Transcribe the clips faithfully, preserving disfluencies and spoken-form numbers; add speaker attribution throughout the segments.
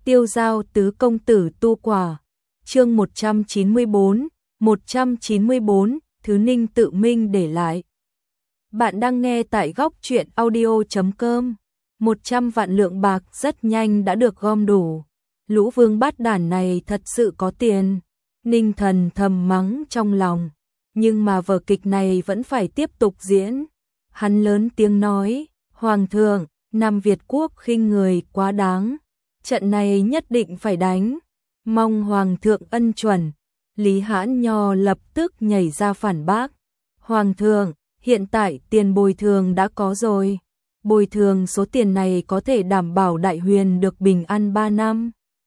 Speaker 1: Tiêu giao tứ công tử tu quả. Chương một trăm chín mươi bốn, một trăm chín mươi bốn, thứ Ninh tự minh để lại. Bạn đang nghe tại góc truyện audio chấm com. một trăm vạn lượng bạc rất nhanh đã được gom đủ. Lũ vương bát đản này thật sự có tiền. Ninh Thần thầm mắng trong lòng. Nhưng mà vở kịch này vẫn phải tiếp tục diễn. Hắn lớn tiếng nói, Hoàng thượng, Nam Việt quốc khinh người quá đáng. Trận này nhất định phải đánh. Mong Hoàng thượng ân chuẩn. Lý Hãn Nho lập tức nhảy ra phản bác. Hoàng thượng, hiện tại tiền bồi thường đã có rồi. Bồi thường số tiền này có thể đảm bảo Đại Huyền được bình an ba năm.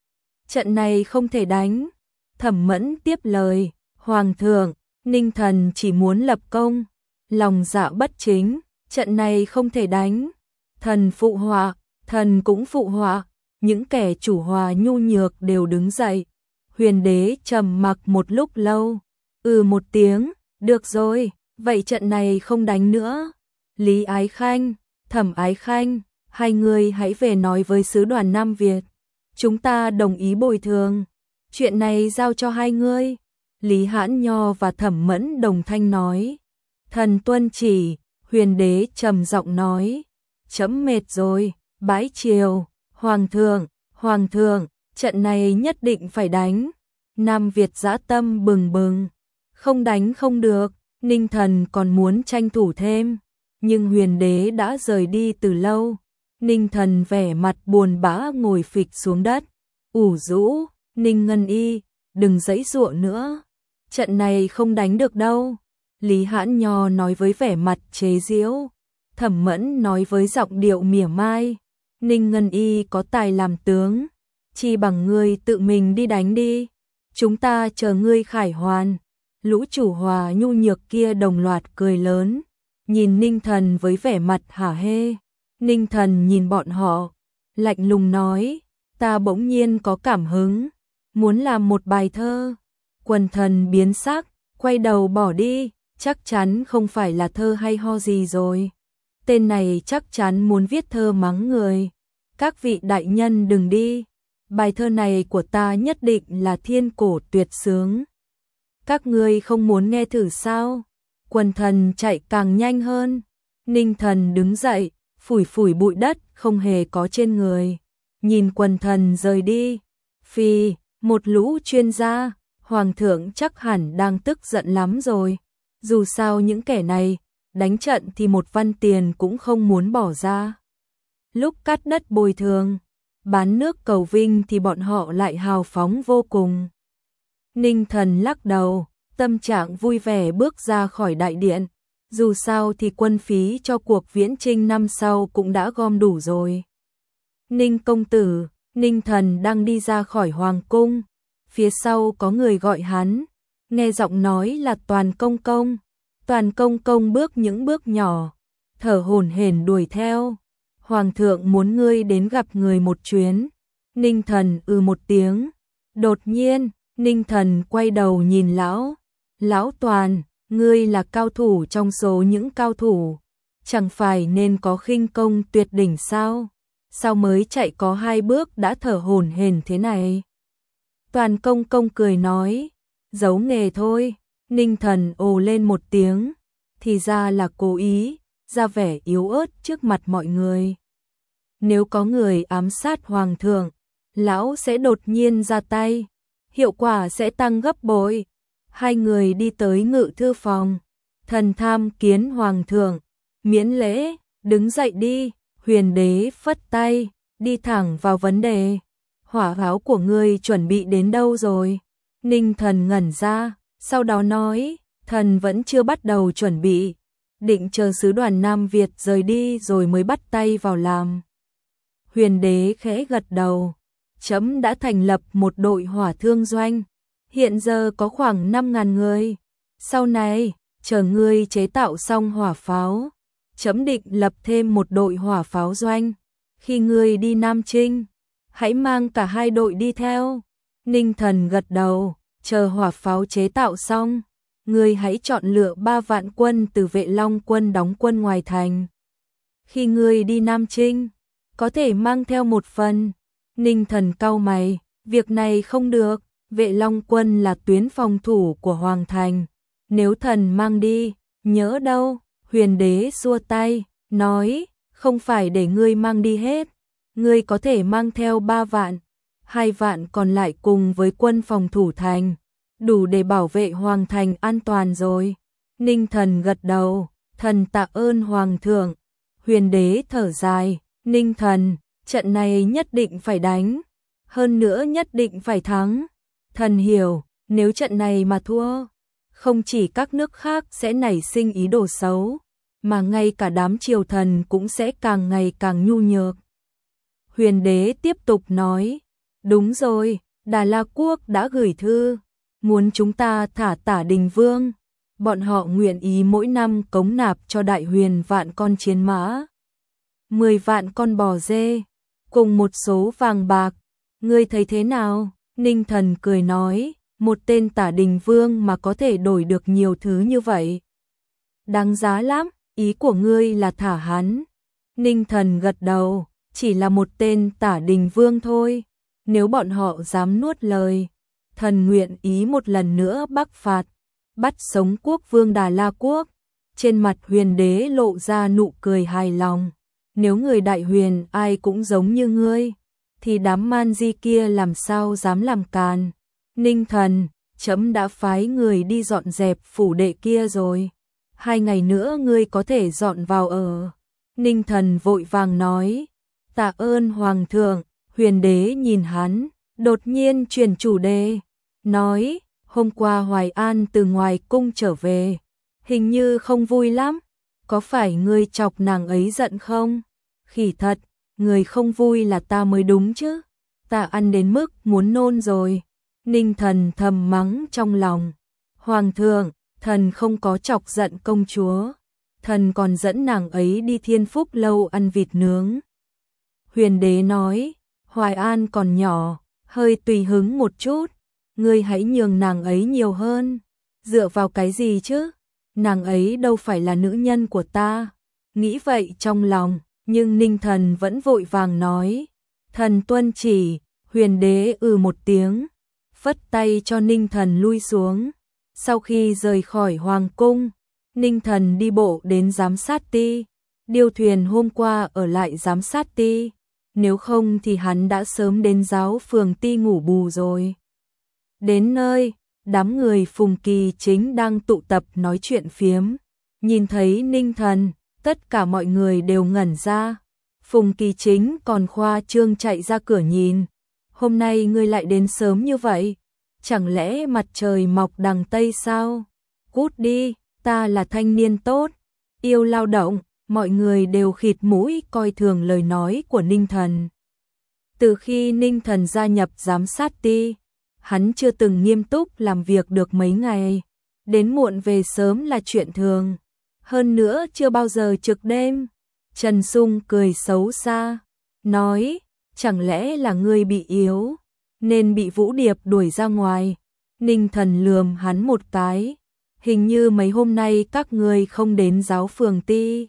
Speaker 1: Trận này không thể đánh. Thẩm Mẫn tiếp lời, Hoàng thượng, Ninh Thần chỉ muốn lập công. Lòng dạ bất chính, trận này không thể đánh. Thần phụ họa, thần cũng phụ họa. Những kẻ chủ hòa nhu nhược đều đứng dậy. Huyền đế trầm mặc một lúc lâu. Ừ một tiếng, được rồi, vậy trận này không đánh nữa. Lý Ái Khanh, Thẩm Ái Khanh, hai người hãy về nói với sứ đoàn Nam Việt. Chúng ta đồng ý bồi thường. Chuyện này giao cho hai người. Lý Hãn Nho và Thẩm Mẫn đồng thanh nói. Thần tuân chỉ, huyền đế trầm giọng nói. Chấm mệt rồi, bãi triều. Hoàng thượng, Hoàng thượng, trận này nhất định phải đánh. Nam Việt dã tâm bừng bừng. Không đánh không được, Ninh Thần còn muốn tranh thủ thêm. Nhưng huyền đế đã rời đi từ lâu. Ninh Thần vẻ mặt buồn bã ngồi phịch xuống đất. Ủ rũ, Ninh Ngân Y, đừng giãy giụa nữa. Trận này không đánh được đâu. Lý Hãn Nho nói với vẻ mặt chế giễu. Thẩm Mẫn nói với giọng điệu mỉa mai. Ninh Ngân Y có tài làm tướng. Chi bằng ngươi tự mình đi đánh đi. Chúng ta chờ ngươi khải hoàn. Lũ chủ hòa nhu nhược kia đồng loạt cười lớn. Nhìn Ninh Thần với vẻ mặt hả hê. Ninh Thần nhìn bọn họ. Lạnh lùng nói. Ta bỗng nhiên có cảm hứng. Muốn làm một bài thơ. Quần thần biến sắc. Quay đầu bỏ đi. Chắc chắn không phải là thơ hay ho gì rồi. Tên này chắc chắn muốn viết thơ mắng người. Các vị đại nhân đừng đi. Bài thơ này của ta nhất định là thiên cổ tuyệt sướng. Các ngươi không muốn nghe thử sao? Quần thần chạy càng nhanh hơn. Ninh Thần đứng dậy, phủi phủi bụi đất không hề có trên người. Nhìn quần thần rời đi. Phi, một lũ chuyên gia, Hoàng thượng chắc hẳn đang tức giận lắm rồi. Dù sao những kẻ này, đánh trận thì một văn tiền cũng không muốn bỏ ra. Lúc cắt đất bồi thường, bán nước cầu vinh thì bọn họ lại hào phóng vô cùng. Ninh Thần lắc đầu, tâm trạng vui vẻ bước ra khỏi đại điện. Dù sao thì quân phí cho cuộc viễn chinh năm sau cũng đã gom đủ rồi. Ninh công tử, Ninh Thần đang đi ra khỏi hoàng cung. Phía sau có người gọi hắn, nghe giọng nói là Toàn công công. Toàn công công bước những bước nhỏ, thở hổn hển đuổi theo. Hoàng thượng muốn ngươi đến gặp người một chuyến. Ninh Thần ừ một tiếng. Đột nhiên, Ninh Thần quay đầu nhìn lão. Lão Toàn, ngươi là cao thủ trong số những cao thủ. Chẳng phải nên có khinh công tuyệt đỉnh sao? Sao mới chạy có hai bước đã thở hổn hển thế này? Toàn công công cười nói. Giấu nghề thôi. Ninh Thần ồ lên một tiếng. Thì ra là cố ý, ra vẻ yếu ớt trước mặt mọi người. Nếu có người ám sát hoàng thượng, lão sẽ đột nhiên ra tay, hiệu quả sẽ tăng gấp bội. Hai người đi tới ngự thư phòng. Thần tham kiến hoàng thượng, miễn lễ, đứng dậy đi. Huyền đế phất tay, đi thẳng vào vấn đề. Hỏa pháo của ngươi chuẩn bị đến đâu rồi? Ninh Thần ngẩn ra, sau đó nói, thần vẫn chưa bắt đầu chuẩn bị, định chờ sứ đoàn Nam Việt rời đi rồi mới bắt tay vào làm. Huyền đế khẽ gật đầu, chấm đã thành lập một đội hỏa thương doanh, hiện giờ có khoảng năm ngàn người. Sau này, chờ ngươi chế tạo xong hỏa pháo, chấm định lập thêm một đội hỏa pháo doanh. Khi ngươi đi Nam Trinh, hãy mang cả hai đội đi theo. Ninh Thần gật đầu, chờ hỏa pháo chế tạo xong, ngươi hãy chọn lựa ba vạn quân từ Vệ Long quân đóng quân ngoài thành. Khi ngươi đi Nam Trinh, có thể mang theo một phần. Ninh Thần cau mày, việc này không được, Vệ Long Quân là tuyến phòng thủ của Hoàng Thành. Nếu thần mang đi, nhỡ đâu, Huyền Đế xua tay, nói, không phải để ngươi mang đi hết, ngươi có thể mang theo ba vạn, hai vạn còn lại cùng với quân phòng thủ thành, đủ để bảo vệ Hoàng Thành an toàn rồi. Ninh Thần gật đầu, thần tạ ơn Hoàng thượng. Huyền Đế thở dài, Ninh Thần, trận này nhất định phải đánh, hơn nữa nhất định phải thắng. Thần hiểu, nếu trận này mà thua, không chỉ các nước khác sẽ nảy sinh ý đồ xấu, mà ngay cả đám triều thần cũng sẽ càng ngày càng nhu nhược. Huyền Đế tiếp tục nói, đúng rồi, Đà La Quốc đã gửi thư, muốn chúng ta thả Tả Đình Vương. Bọn họ nguyện ý mỗi năm cống nạp cho Đại Huyền vạn con chiến mã, mười vạn con bò dê, cùng một số vàng bạc. Ngươi thấy thế nào? Ninh Thần cười nói, một tên Tả Đình Vương mà có thể đổi được nhiều thứ như vậy. Đáng giá lắm, ý của ngươi là thả hắn. Ninh Thần gật đầu, chỉ là một tên Tả Đình Vương thôi. Nếu bọn họ dám nuốt lời, thần nguyện ý một lần nữa bắc phạt, bắt sống quốc vương Đà La Quốc. Trên mặt Huyền Đế lộ ra nụ cười hài lòng. Nếu người Đại Huyền ai cũng giống như ngươi, thì đám man di kia làm sao dám làm càn. Ninh Thần, trẫm đã phái người đi dọn dẹp phủ đệ kia rồi. Hai ngày nữa ngươi có thể dọn vào ở. Ninh Thần vội vàng nói, tạ ơn Hoàng thượng. Huyền Đế nhìn hắn, đột nhiên chuyển chủ đề, nói, hôm qua Hoài An từ ngoài cung trở về, hình như không vui lắm, có phải ngươi chọc nàng ấy giận không? Khỉ thật, người không vui là ta mới đúng chứ, ta ăn đến mức muốn nôn rồi. Ninh Thần thầm mắng trong lòng, Hoàng thượng, thần không có chọc giận công chúa, thần còn dẫn nàng ấy đi Thiên Phúc lâu ăn vịt nướng. Huyền Đế nói, Hoài An còn nhỏ, hơi tùy hứng một chút, ngươi hãy nhường nàng ấy nhiều hơn. Dựa vào cái gì chứ? Nàng ấy đâu phải là nữ nhân của ta. Nghĩ vậy trong lòng, nhưng Ninh Thần vẫn vội vàng nói, thần tuân chỉ. Huyền Đế ừ một tiếng, phất tay cho Ninh Thần lui xuống. Sau khi rời khỏi hoàng cung, Ninh Thần đi bộ đến giám sát ti. Điêu Thuyền hôm qua ở lại giám sát ti, nếu không thì hắn đã sớm đến giáo phường ti ngủ bù rồi. Đến nơi, đám người Phùng Kỳ Chính đang tụ tập nói chuyện phiếm. Nhìn thấy Ninh Thần, tất cả mọi người đều ngẩn ra. Phùng Kỳ Chính còn khoa trương chạy ra cửa nhìn. Hôm nay ngươi lại đến sớm như vậy? Chẳng lẽ mặt trời mọc đằng Tây sao? Cút đi, ta là thanh niên tốt, yêu lao động. Mọi người đều khịt mũi coi thường lời nói của Ninh Thần. Từ khi Ninh Thần gia nhập giám sát ti, hắn chưa từng nghiêm túc làm việc được mấy ngày. Đến muộn về sớm là chuyện thường. Hơn nữa chưa bao giờ trực đêm. Trần Sung cười xấu xa, nói, chẳng lẽ là ngươi bị yếu, nên bị Vũ Điệp đuổi ra ngoài. Ninh Thần lườm hắn một cái, hình như mấy hôm nay các ngươi không đến giáo phường ti.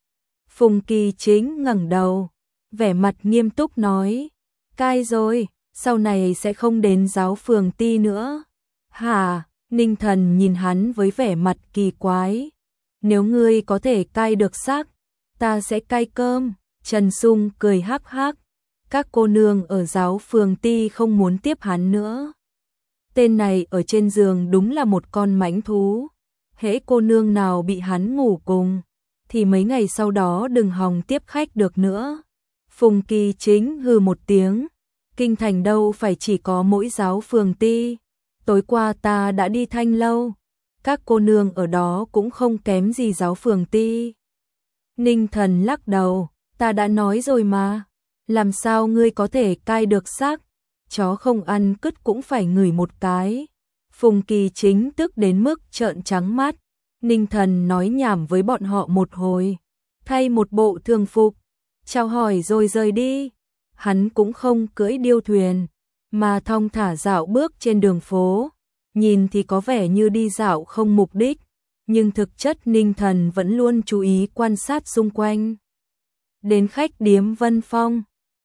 Speaker 1: Phùng Kỳ Chính ngẩng đầu, vẻ mặt nghiêm túc nói, cai rồi, sau này sẽ không đến giáo phường ti nữa. Hả? Ninh Thần nhìn hắn với vẻ mặt kỳ quái. Nếu ngươi có thể cai được xác, ta sẽ cai cơm. Trần Sung cười hắc hắc. Các cô nương ở giáo phường ti không muốn tiếp hắn nữa. Tên này ở trên giường đúng là một con mãnh thú. Hễ cô nương nào bị hắn ngủ cùng, thì mấy ngày sau đó đừng hòng tiếp khách được nữa. Phùng Kỳ Chính hừ một tiếng, kinh thành đâu phải chỉ có mỗi giáo phường ti. Tối qua ta đã đi Thanh Lâu, các cô nương ở đó cũng không kém gì giáo phường ti. Ninh Thần lắc đầu, ta đã nói rồi mà, làm sao ngươi có thể cai được xác, chó không ăn cứt cũng phải ngửi một cái. Phùng Kỳ Chính tức đến mức trợn trắng mắt. Ninh Thần nói nhảm với bọn họ một hồi, thay một bộ thường phục, chào hỏi rồi rời đi. Hắn cũng không cưỡi điêu thuyền, mà thong thả dạo bước trên đường phố. Nhìn thì có vẻ như đi dạo không mục đích, nhưng thực chất Ninh Thần vẫn luôn chú ý quan sát xung quanh. Đến khách điếm Vân Phong,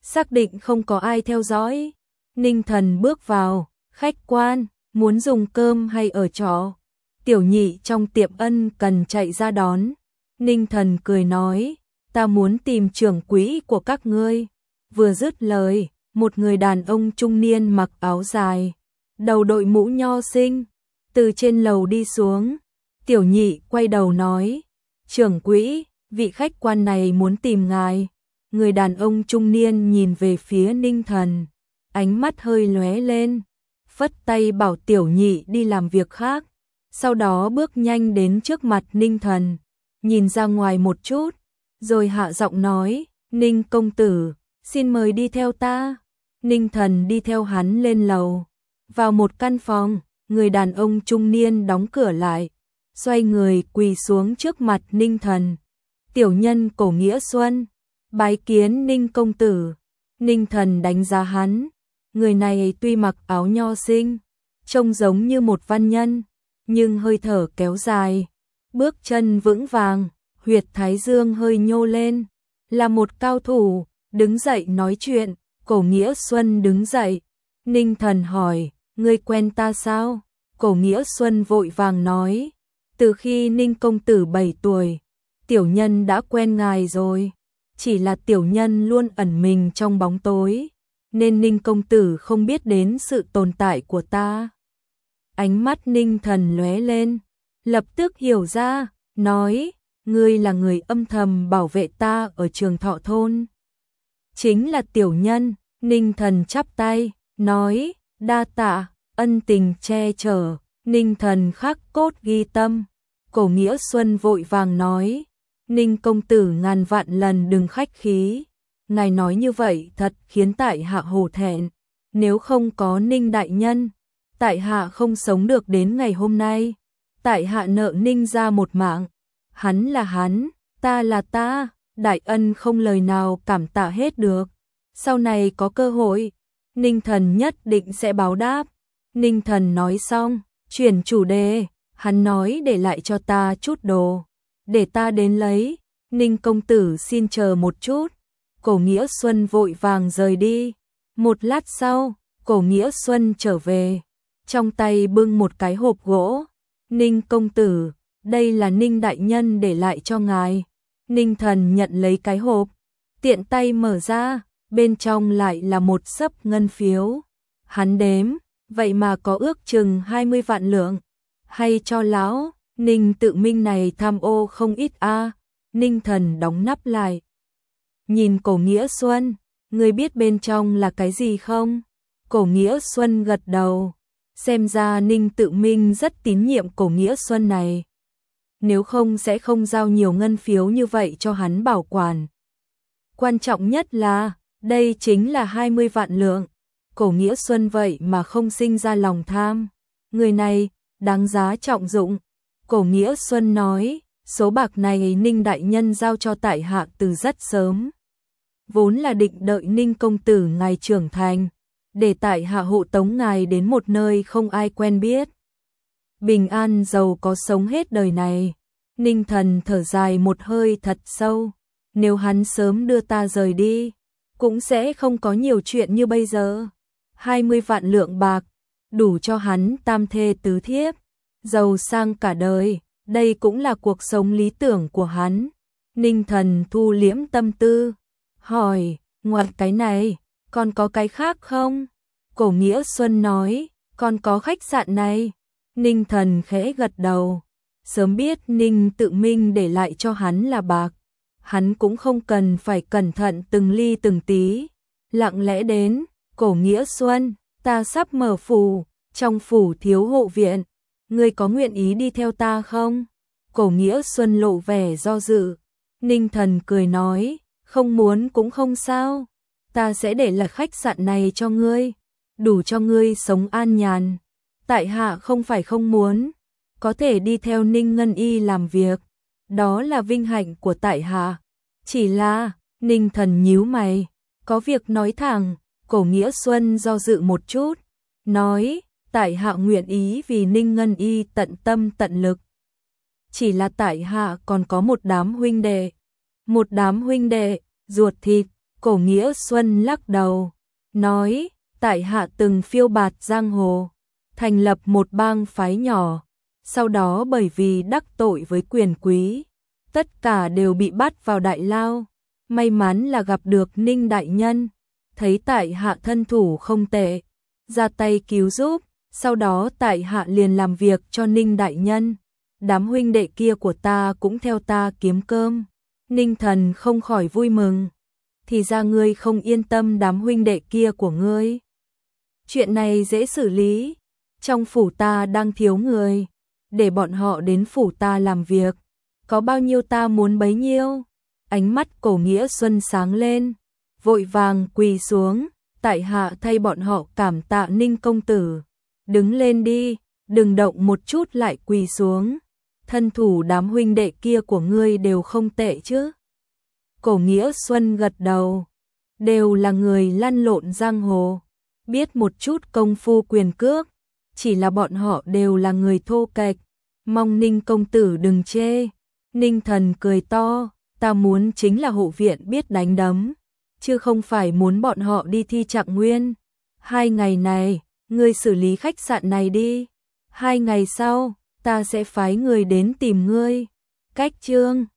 Speaker 1: xác định không có ai theo dõi. Ninh Thần bước vào, khách quan, muốn dùng cơm hay ở trọ? Tiểu nhị trong tiệm ân cần chạy ra đón. Ninh Thần cười nói, ta muốn tìm trưởng quỹ của các ngươi. Vừa dứt lời, một người đàn ông trung niên mặc áo dài, đầu đội mũ nho sinh, từ trên lầu đi xuống. Tiểu nhị quay đầu nói, trưởng quỹ, vị khách quan này muốn tìm ngài. Người đàn ông trung niên nhìn về phía Ninh Thần, ánh mắt hơi lóe lên, phất tay bảo tiểu nhị đi làm việc khác, sau đó bước nhanh đến trước mặt Ninh Thần, nhìn ra ngoài một chút, rồi hạ giọng nói, Ninh công tử, xin mời đi theo ta. Ninh Thần đi theo hắn lên lầu, vào một căn phòng, người đàn ông trung niên đóng cửa lại, xoay người quỳ xuống trước mặt Ninh Thần. Tiểu nhân Cổ Nghĩa Xuân, bái kiến Ninh công tử. Ninh Thần đánh giá hắn, người này tuy mặc áo nho sinh, trông giống như một văn nhân, nhưng hơi thở kéo dài, bước chân vững vàng, huyệt thái dương hơi nhô lên, là một cao thủ. Đứng dậy nói chuyện. Cổ Nghĩa Xuân đứng dậy. Ninh Thần hỏi, ngươi quen ta sao? Cổ Nghĩa Xuân vội vàng nói, từ khi Ninh công tử bảy tuổi, tiểu nhân đã quen ngài rồi. Chỉ là tiểu nhân luôn ẩn mình trong bóng tối, nên Ninh công tử không biết đến sự tồn tại của ta. Ánh mắt Ninh Thần lóe lên, lập tức hiểu ra, nói, ngươi là người âm thầm bảo vệ ta ở Trường Thọ thôn. Chính là tiểu nhân. Ninh Thần chắp tay, nói, đa tạ, ân tình che chở. Ninh Thần khắc cốt ghi tâm. Cổ Nghĩa Xuân vội vàng nói, Ninh công tử ngàn vạn lần đừng khách khí. Ngài nói như vậy thật khiến tại hạ hổ thẹn. Nếu không có Ninh đại nhân, tại hạ không sống được đến ngày hôm nay. Tại hạ nợ Ninh ra một mạng. Hắn là hắn, ta là ta, đại ân không lời nào cảm tạ hết được. Sau này có cơ hội, Ninh Thần nhất định sẽ báo đáp. Ninh Thần nói xong, chuyển chủ đề, hắn nói để lại cho ta chút đồ, để ta đến lấy. Ninh công tử xin chờ một chút. Cổ Nghĩa Xuân vội vàng rời đi. Một lát sau, Cổ Nghĩa Xuân trở về, trong tay bưng một cái hộp gỗ. Ninh công tử, đây là Ninh đại nhân để lại cho ngài. Ninh Thần nhận lấy cái hộp, tiện tay mở ra, bên trong lại là một xấp ngân phiếu. Hắn đếm, vậy mà có ước chừng hai mươi vạn lượng. Hay cho lão, Ninh tự minh này tham ô không ít a. À. Ninh Thần đóng nắp lại, nhìn Cổ Nghĩa Xuân, ngươi biết bên trong là cái gì không? Cổ Nghĩa Xuân gật đầu, xem ra Ninh tự minh rất tín nhiệm Cổ Nghĩa Xuân này. Nếu không sẽ không giao nhiều ngân phiếu như vậy cho hắn bảo quản. Quan trọng nhất là, đây chính là hai mươi vạn lượng. Cổ Nghĩa Xuân vậy mà không sinh ra lòng tham. Người này, đáng giá trọng dụng. Cổ Nghĩa Xuân nói, số bạc này Ninh đại nhân giao cho tại hạ từ rất sớm. Vốn là định đợi Ninh công tử ngài trưởng thành, để tại hạ hộ tống ngài đến một nơi không ai quen biết. Bình an giàu có sống hết đời này. Ninh Thần thở dài một hơi thật sâu. Nếu hắn sớm đưa ta rời đi, cũng sẽ không có nhiều chuyện như bây giờ. hai mươi vạn lượng bạc, đủ cho hắn tam thê tứ thiếp, giàu sang cả đời. Đây cũng là cuộc sống lý tưởng của hắn. Ninh Thần thu liễm tâm tư, hỏi, ngoài cái này, còn có cái khác không? Cổ Nghĩa Xuân nói, còn có khách sạn này. Ninh Thần khẽ gật đầu, sớm biết Ninh tự minh để lại cho hắn là bạc, hắn cũng không cần phải cẩn thận từng ly từng tí. Lặng lẽ đến, Cổ Nghĩa Xuân, ta sắp mở phủ, trong phủ thiếu hộ viện, ngươi có nguyện ý đi theo ta không? Cổ Nghĩa Xuân lộ vẻ do dự. Ninh Thần cười nói, không muốn cũng không sao, ta sẽ để lại khách sạn này cho ngươi, đủ cho ngươi sống an nhàn. Tại hạ không phải không muốn, có thể đi theo Ninh Ngân Y làm việc, đó là vinh hạnh của tại hạ. Chỉ là, Ninh Thần nhíu mày, có việc nói thẳng. Cổ Nghĩa Xuân do dự một chút, nói, tại hạ nguyện ý vì Ninh Ngân Y tận tâm tận lực. Chỉ là tại hạ còn có một đám huynh đệ, một đám huynh đệ, ruột thịt. Cổ Nghĩa Xuân lắc đầu, nói, tại hạ từng phiêu bạt giang hồ, thành lập một bang phái nhỏ, sau đó bởi vì đắc tội với quyền quý, tất cả đều bị bắt vào đại lao. May mắn là gặp được Ninh đại nhân, thấy tại hạ thân thủ không tệ, ra tay cứu giúp, sau đó tại hạ liền làm việc cho Ninh đại nhân. Đám huynh đệ kia của ta cũng theo ta kiếm cơm. Ninh Thần không khỏi vui mừng. Thì ra ngươi không yên tâm đám huynh đệ kia của ngươi. Chuyện này dễ xử lý. Trong phủ ta đang thiếu người, để bọn họ đến phủ ta làm việc. Có bao nhiêu ta muốn bấy nhiêu. Ánh mắt Cổ Nghĩa Xuân sáng lên, vội vàng quỳ xuống, tại hạ thay bọn họ cảm tạ Ninh công tử. Đứng lên đi, đừng động một chút lại quỳ xuống. Thân thủ đám huynh đệ kia của ngươi đều không tệ chứ. Cổ Nghĩa Xuân gật đầu, đều là người lăn lộn giang hồ, biết một chút công phu quyền cước, chỉ là bọn họ đều là người thô kệch, mong Ninh công tử đừng chê. Ninh Thần cười to, ta muốn chính là hộ viện biết đánh đấm, chứ không phải muốn bọn họ đi thi trạng nguyên. Hai ngày này, ngươi xử lý khách sạn này đi, hai ngày sau, ta sẽ phái người đến tìm ngươi. Cách chương